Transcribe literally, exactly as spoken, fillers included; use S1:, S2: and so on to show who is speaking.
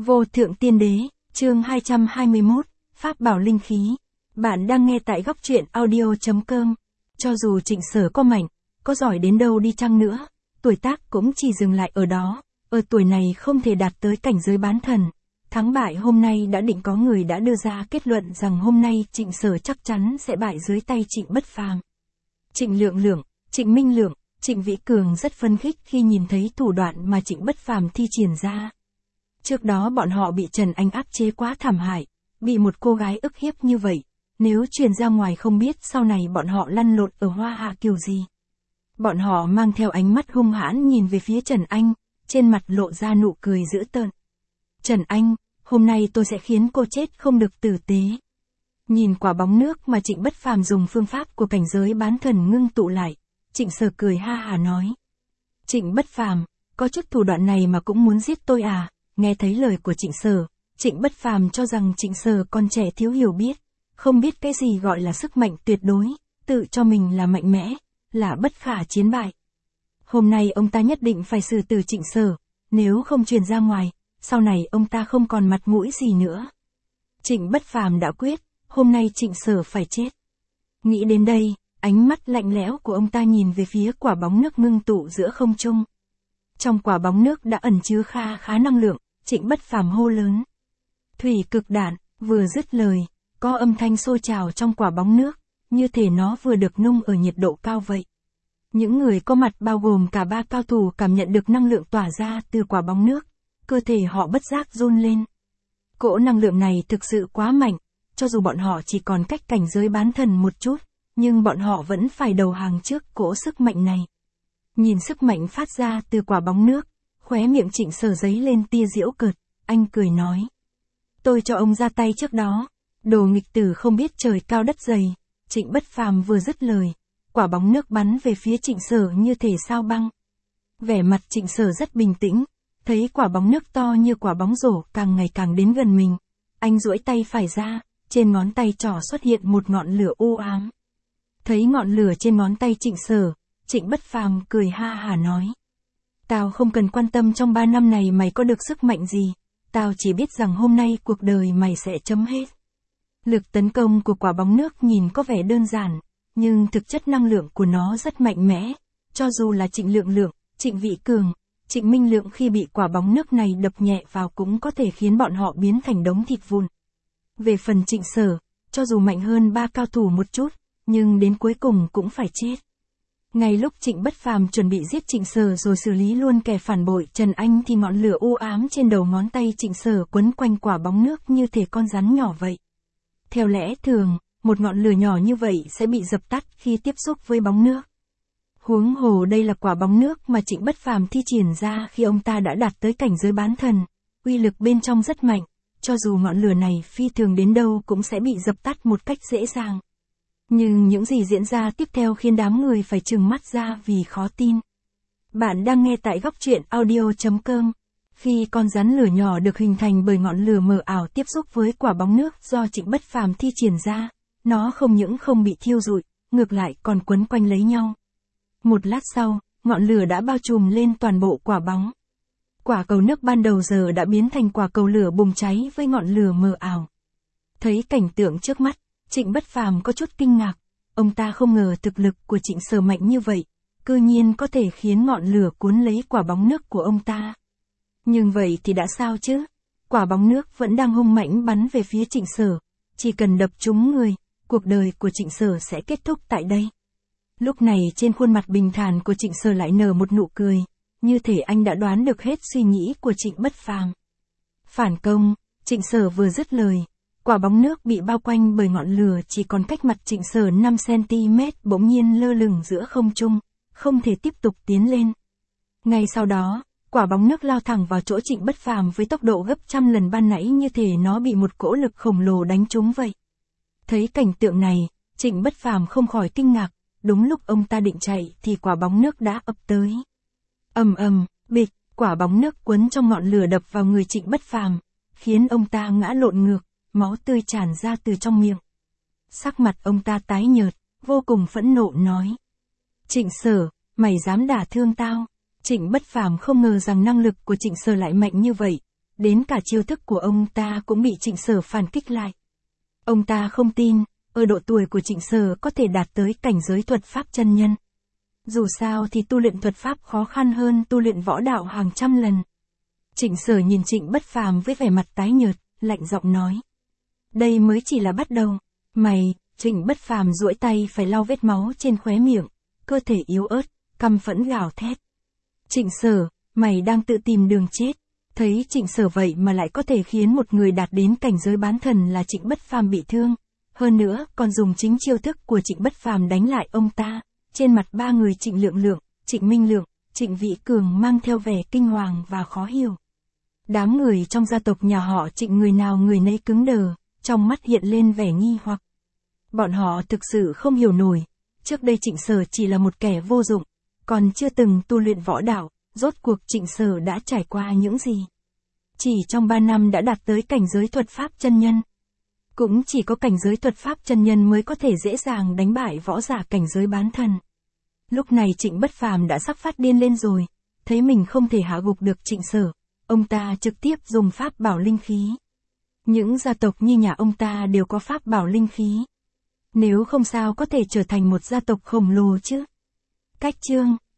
S1: Vô thượng tiên đế, chương hai trăm hai mươi mốt, Pháp bảo linh khí. Bạn đang nghe tại góc truyện audio chấm com. Cho dù Trịnh Sở có mạnh, có giỏi đến đâu đi chăng nữa, tuổi tác cũng chỉ dừng lại ở đó, ở tuổi này không thể đạt tới cảnh giới bán thần. Thắng bại hôm nay đã định, có người đã đưa ra kết luận rằng hôm nay Trịnh Sở chắc chắn sẽ bại dưới tay Trịnh Bất Phàm. Trịnh Lượng Lượng, Trịnh Minh Lượng, Trịnh Vĩ Cường rất phấn khích khi nhìn thấy thủ đoạn mà Trịnh Bất Phàm thi triển ra. Trước đó bọn họ bị Trần Anh áp chế quá thảm hại, bị một cô gái ức hiếp như vậy, nếu truyền ra ngoài không biết sau này bọn họ lăn lộn ở Hoa Hạ kiểu gì. Bọn họ mang theo ánh mắt hung hãn nhìn về phía Trần Anh, trên mặt lộ ra nụ cười dữ tợn. Trần Anh, hôm nay tôi sẽ khiến cô chết không được tử tế. Nhìn quả bóng nước mà Trịnh Bất Phàm dùng phương pháp của cảnh giới bán thần ngưng tụ lại, Trịnh Sở cười ha hà nói. Trịnh Bất Phàm, có chút thủ đoạn này mà cũng muốn giết tôi à? Nghe thấy lời của Trịnh Sở, Trịnh Bất Phàm cho rằng Trịnh Sở còn trẻ thiếu hiểu biết, không biết cái gì gọi là sức mạnh tuyệt đối, tự cho mình là mạnh mẽ, là bất khả chiến bại. Hôm nay ông ta nhất định phải xử tử Trịnh Sở, nếu không truyền ra ngoài, sau này ông ta không còn mặt mũi gì nữa. Trịnh Bất Phàm đã quyết, hôm nay Trịnh Sở phải chết. Nghĩ đến đây, ánh mắt lạnh lẽo của ông ta nhìn về phía quả bóng nước ngưng tụ giữa không trung. Trong quả bóng nước đã ẩn chứa kha khá năng lượng, Trịnh Bất Phàm hô lớn. Thủy cực đạn, vừa dứt lời, có âm thanh sôi trào trong quả bóng nước, như thể nó vừa được nung ở nhiệt độ cao vậy. Những người có mặt bao gồm cả ba cao thủ cảm nhận được năng lượng tỏa ra từ quả bóng nước, cơ thể họ bất giác run lên. Cỗ năng lượng này thực sự quá mạnh, cho dù bọn họ chỉ còn cách cảnh giới bán thần một chút, nhưng bọn họ vẫn phải đầu hàng trước cỗ sức mạnh này. Nhìn sức mạnh phát ra từ quả bóng nước, khóe miệng Trịnh Sở giấy lên tia giễu cợt, anh cười nói. Tôi cho ông ra tay trước đó, đồ nghịch tử không biết trời cao đất dày. Trịnh Bất Phàm vừa dứt lời, quả bóng nước bắn về phía Trịnh Sở như thể sao băng. Vẻ mặt Trịnh Sở rất bình tĩnh, thấy quả bóng nước to như quả bóng rổ càng ngày càng đến gần mình. Anh duỗi tay phải ra, trên ngón tay trỏ xuất hiện một ngọn lửa u ám. Thấy ngọn lửa trên ngón tay Trịnh Sở, Trịnh Bất Phàm cười ha hà nói. Tao không cần quan tâm trong ba năm này mày có được sức mạnh gì, tao chỉ biết rằng hôm nay cuộc đời mày sẽ chấm hết. Lực tấn công của quả bóng nước nhìn có vẻ đơn giản, nhưng thực chất năng lượng của nó rất mạnh mẽ, cho dù là Trịnh Lượng Lượng, Trịnh Vĩ Cường, Trịnh Minh Lượng khi bị quả bóng nước này đập nhẹ vào cũng có thể khiến bọn họ biến thành đống thịt vụn. Về phần Trịnh Sở, cho dù mạnh hơn ba cao thủ một chút, nhưng đến cuối cùng cũng phải chết. Ngay lúc Trịnh Bất Phàm chuẩn bị giết Trịnh Sở rồi xử lý luôn kẻ phản bội Trần Anh thì ngọn lửa u ám trên đầu ngón tay Trịnh Sở quấn quanh quả bóng nước như thể con rắn nhỏ vậy. Theo lẽ thường, một ngọn lửa nhỏ như vậy sẽ bị dập tắt khi tiếp xúc với bóng nước. Huống hồ đây là quả bóng nước mà Trịnh Bất Phàm thi triển ra khi ông ta đã đạt tới cảnh giới bán thần, uy lực bên trong rất mạnh, cho dù ngọn lửa này phi thường đến đâu cũng sẽ bị dập tắt một cách dễ dàng. Nhưng những gì diễn ra tiếp theo khiến đám người phải trừng mắt ra vì khó tin. Bạn đang nghe tại góc truyện audio chấm com. Khi con rắn lửa nhỏ được hình thành bởi ngọn lửa mờ ảo tiếp xúc với quả bóng nước do Trịnh Bất Phàm thi triển ra, nó không những không bị thiêu rụi, ngược lại còn quấn quanh lấy nhau. Một lát sau, ngọn lửa đã bao trùm lên toàn bộ quả bóng. Quả cầu nước ban đầu giờ đã biến thành quả cầu lửa bùng cháy với ngọn lửa mờ ảo. Thấy cảnh tượng trước mắt, Trịnh Bất Phàm có chút kinh ngạc, ông ta không ngờ thực lực của Trịnh Sở mạnh như vậy, cư nhiên có thể khiến ngọn lửa cuốn lấy quả bóng nước của ông ta. Nhưng vậy thì đã sao chứ? Quả bóng nước vẫn đang hung mãnh bắn về phía Trịnh Sở, chỉ cần đập trúng người, cuộc đời của Trịnh Sở sẽ kết thúc tại đây. Lúc này trên khuôn mặt bình thản của Trịnh Sở lại nở một nụ cười, như thể anh đã đoán được hết suy nghĩ của Trịnh Bất Phàm. Phản công, Trịnh Sở vừa dứt lời, quả bóng nước bị bao quanh bởi ngọn lửa chỉ còn cách mặt Trịnh Sở năm xăng-ti-mét bỗng nhiên lơ lửng giữa không trung, không thể tiếp tục tiến lên. Ngay sau đó, quả bóng nước lao thẳng vào chỗ Trịnh Bất Phàm với tốc độ gấp trăm lần ban nãy như thể nó bị một cỗ lực khổng lồ đánh trúng vậy. Thấy cảnh tượng này, Trịnh Bất Phàm không khỏi kinh ngạc, đúng lúc ông ta định chạy thì quả bóng nước đã ập tới. Ầm ầm, bịch, quả bóng nước quấn trong ngọn lửa đập vào người Trịnh Bất Phàm, khiến ông ta ngã lộn ngược, máu tươi tràn ra từ trong miệng. Sắc mặt ông ta tái nhợt, vô cùng phẫn nộ nói. Trịnh Sở, mày dám đả thương tao? Trịnh Bất Phàm không ngờ rằng năng lực của Trịnh Sở lại mạnh như vậy, đến cả chiêu thức của ông ta cũng bị Trịnh Sở phản kích lại. Ông ta không tin, ở độ tuổi của Trịnh Sở có thể đạt tới cảnh giới thuật pháp chân nhân. Dù sao thì tu luyện thuật pháp khó khăn hơn tu luyện võ đạo hàng trăm lần. Trịnh Sở nhìn Trịnh Bất Phàm với vẻ mặt tái nhợt, lạnh giọng nói. Đây mới chỉ là bắt đầu. Mày, Trịnh Bất Phàm duỗi tay phải lau vết máu trên khóe miệng, cơ thể yếu ớt, căm phẫn gào thét. Trịnh Sở, mày đang tự tìm đường chết. Thấy Trịnh Sở vậy mà lại có thể khiến một người đạt đến cảnh giới bán thần là Trịnh Bất Phàm bị thương. Hơn nữa, còn dùng chính chiêu thức của Trịnh Bất Phàm đánh lại ông ta. Trên mặt ba người Trịnh Lượng Lượng, Trịnh Minh Lượng, Trịnh Vĩ Cường mang theo vẻ kinh hoàng và khó hiểu. Đám người trong gia tộc nhà họ Trịnh người nào người nấy cứng đờ, trong mắt hiện lên vẻ nghi hoặc. Bọn họ thực sự không hiểu nổi, trước đây Trịnh Sở chỉ là một kẻ vô dụng, còn chưa từng tu luyện võ đạo, rốt cuộc Trịnh Sở đã trải qua những gì. Chỉ trong ba năm đã đạt tới cảnh giới thuật pháp chân nhân. Cũng chỉ có cảnh giới thuật pháp chân nhân mới có thể dễ dàng đánh bại võ giả cảnh giới bán thần. Lúc này Trịnh Bất Phàm đã sắp phát điên lên rồi, thấy mình không thể hạ gục được Trịnh Sở, ông ta trực tiếp dùng pháp bảo linh khí. Những gia tộc như nhà ông ta đều có pháp bảo linh khí. Nếu không sao có thể trở thành một gia tộc khổng lồ chứ. Cách chương